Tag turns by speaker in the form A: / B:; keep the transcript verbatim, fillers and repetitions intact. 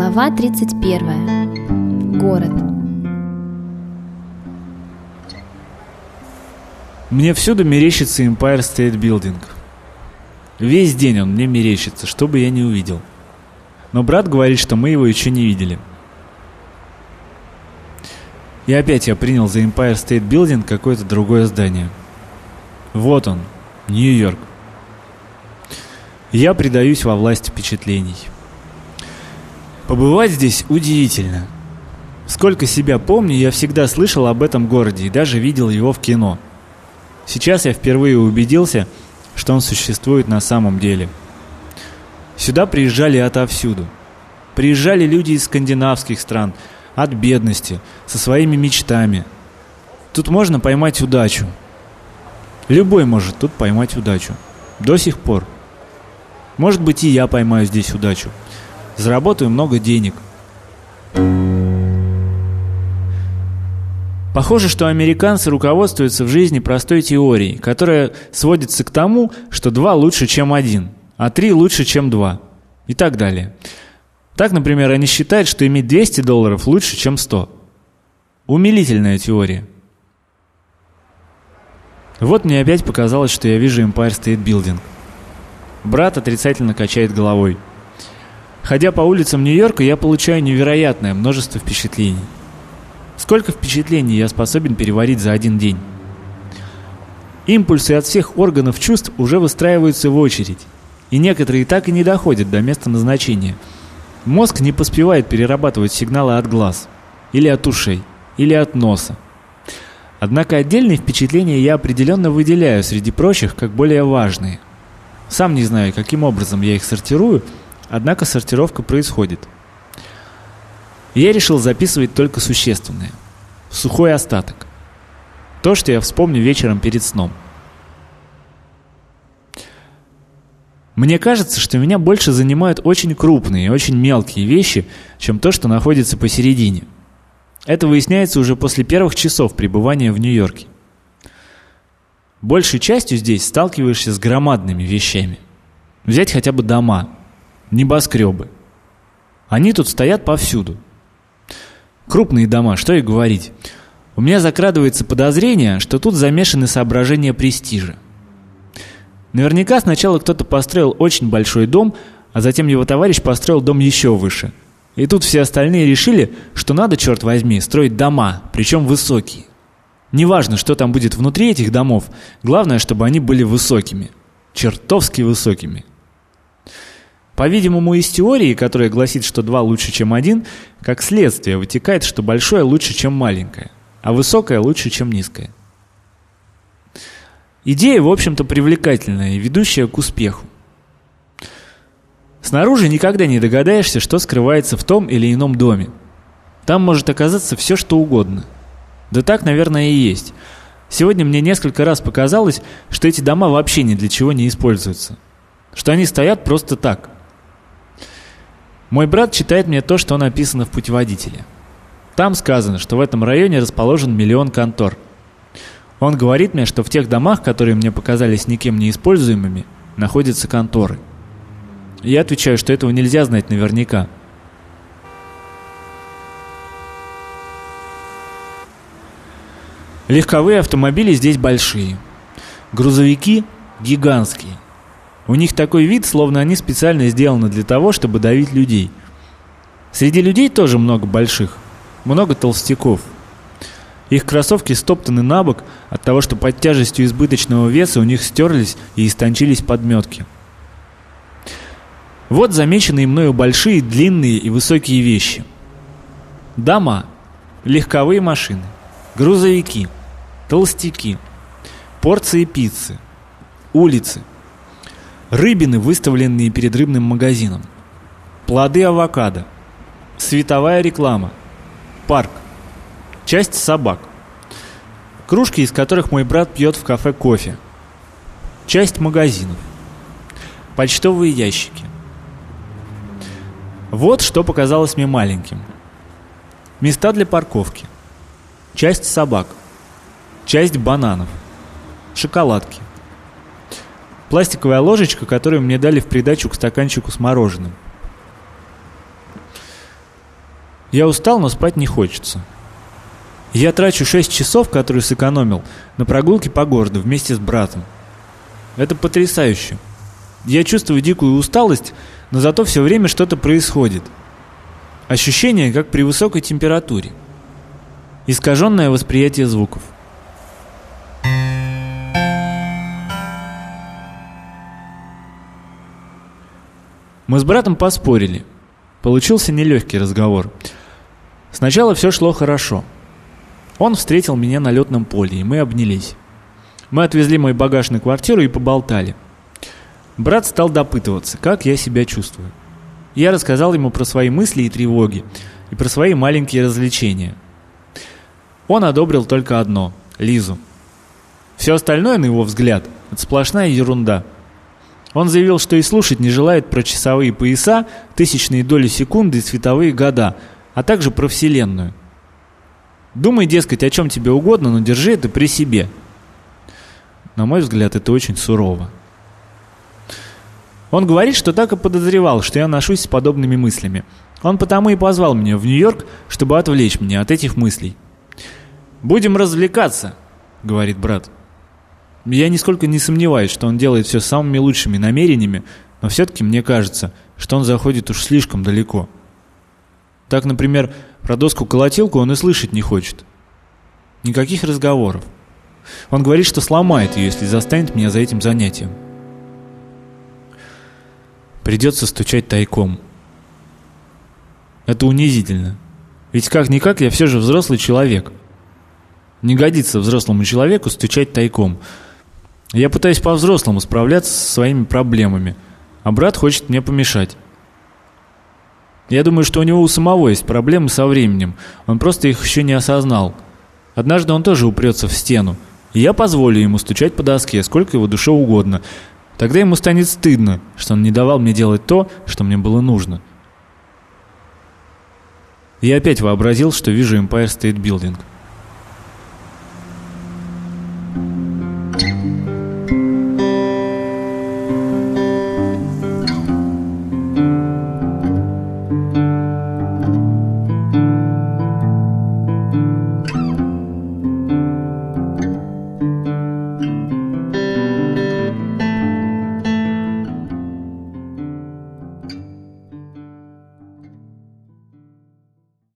A: Глава тридцать первая. Город.
B: Мне всюду мерещится Empire State Building. Весь день он мне мерещится, что бы я ни увидел. Но брат говорит, что мы его еще не видели. И опять я принял за Empire State Building какое-то другое здание. Вот он, Нью-Йорк. Я предаюсь во власть впечатлений. Побывать здесь удивительно. Сколько себя помню, я всегда слышал об этом городе и даже видел его в кино. Сейчас я впервые убедился, что он существует на самом деле. Сюда приезжали отовсюду. Приезжали люди из скандинавских стран, от бедности, со своими мечтами. Тут можно поймать удачу. Любой может тут поймать удачу. До сих пор. Может быть, и я поймаю здесь удачу. Заработаю много денег. Похоже, что американцы руководствуются в жизни простой теорией, которая сводится к тому, что два лучше, чем один, а три лучше, чем два, и так далее. Так, например, они считают, что иметь двести долларов лучше, чем сто. Умилительная теория. Вот мне опять показалось, что я вижу Empire State Building. Брат отрицательно качает головой. Ходя по улицам Нью-Йорка, я получаю невероятное множество впечатлений. Сколько впечатлений я способен переварить за один день? Импульсы от всех органов чувств уже выстраиваются в очередь, и некоторые так и не доходят до места назначения. Мозг не поспевает перерабатывать сигналы от глаз, или от ушей, или от носа. Однако отдельные впечатления я определенно выделяю среди прочих как более важные. Сам не знаю, каким образом я их сортирую, однако сортировка происходит. Я решил записывать только существенное, сухой остаток. То, что я вспомню вечером перед сном. Мне кажется, что меня больше занимают очень крупные и очень мелкие вещи, чем то, что находится посередине. Это выясняется уже после первых часов пребывания в Нью-Йорке. Большей частью здесь сталкиваешься с громадными вещами. Взять хотя бы дома, небоскребы. Они тут стоят повсюду. Крупные дома, что и говорить. У меня закрадывается подозрение, что тут замешаны соображения престижа. Наверняка сначала кто-то построил очень большой дом, а затем его товарищ построил дом еще выше. И тут все остальные решили, что надо, черт возьми, строить дома, причем высокие. Неважно, что там будет внутри этих домов, главное, чтобы они были высокими. Чертовски высокими. По-видимому, из теории, которая гласит, что два лучше, чем один, как следствие вытекает, что большое лучше, чем маленькое, а высокое лучше, чем низкое. Идея, в общем-то, привлекательная и ведущая к успеху. Снаружи никогда не догадаешься, что скрывается в том или ином доме. Там может оказаться все, что угодно. Да так, наверное, и есть. Сегодня мне несколько раз показалось, что эти дома вообще ни для чего не используются. Что они стоят просто так. Мой брат читает мне то, что написано в путеводителе. Там сказано, что в этом районе расположен миллион контор. Он говорит мне, что в тех домах, которые мне показались никем не используемыми, находятся конторы. Я отвечаю, что этого нельзя знать наверняка. Легковые автомобили здесь большие. Грузовики гигантские. У них такой вид, словно они специально сделаны для того, чтобы давить людей. Среди людей тоже много больших, много толстяков. Их кроссовки стоптаны на бок от того, что под тяжестью избыточного веса у них стерлись и истончились подметки. Вот замеченные мною большие, длинные и высокие вещи. Дома, легковые машины, грузовики, толстяки, порции пиццы, улицы, рыбины, выставленные перед рыбным магазином, плоды авокадо, световая реклама, парк, часть собак, кружки, из которых мой брат пьет в кафе кофе, часть магазинов, почтовые ящики. Вот что показалось мне маленьким. Места для парковки, часть собак, часть бананов, шоколадки, пластиковая ложечка, которую мне дали в придачу к стаканчику с мороженым. Я устал, но спать не хочется. Я трачу шесть часов, которые сэкономил, на прогулки по городу вместе с братом. Это потрясающе. Я чувствую дикую усталость, но зато все время что-то происходит. Ощущение, как при высокой температуре. Искаженное восприятие звуков. Мы с братом поспорили. Получился нелегкий разговор. Сначала все шло хорошо. Он встретил меня на летном поле, и мы обнялись. Мы отвезли мой багаж на квартиру и поболтали. Брат стал допытываться, как я себя чувствую. Я рассказал ему про свои мысли и тревоги, и про свои маленькие развлечения. Он одобрил только одно — Лизу. Все остальное, на его взгляд, это сплошная ерунда. Он заявил, что и слушать не желает про часовые пояса, тысячные доли секунды и световые года, а также про Вселенную. Думай, дескать, о чем тебе угодно, но держи это при себе. На мой взгляд, это очень сурово. Он говорит, что так и подозревал, что я ношусь с подобными мыслями. Он потому и позвал меня в Нью-Йорк, чтобы отвлечь меня от этих мыслей. «Будем развлекаться», — говорит брат. Я нисколько не сомневаюсь, что он делает все самыми лучшими намерениями, но все-таки мне кажется, что он заходит уж слишком далеко. Так, например, про доску-колотилку он и слышать не хочет. Никаких разговоров. Он говорит, что сломает ее, если застанет меня за этим занятием. Придется стучать тайком. Это унизительно. Ведь как-никак я все же взрослый человек. Не годится взрослому человеку стучать тайком. Я пытаюсь по-взрослому справляться со своими проблемами, а брат хочет мне помешать. Я думаю, что у него у самого есть проблемы со временем. Он просто их еще не осознал. Однажды он тоже упрется в стену, и я позволю ему стучать по доске сколько его душе угодно. Тогда ему станет стыдно, что он не давал мне делать то, что мне было нужно. Я опять вообразил, что вижу Empire State Building.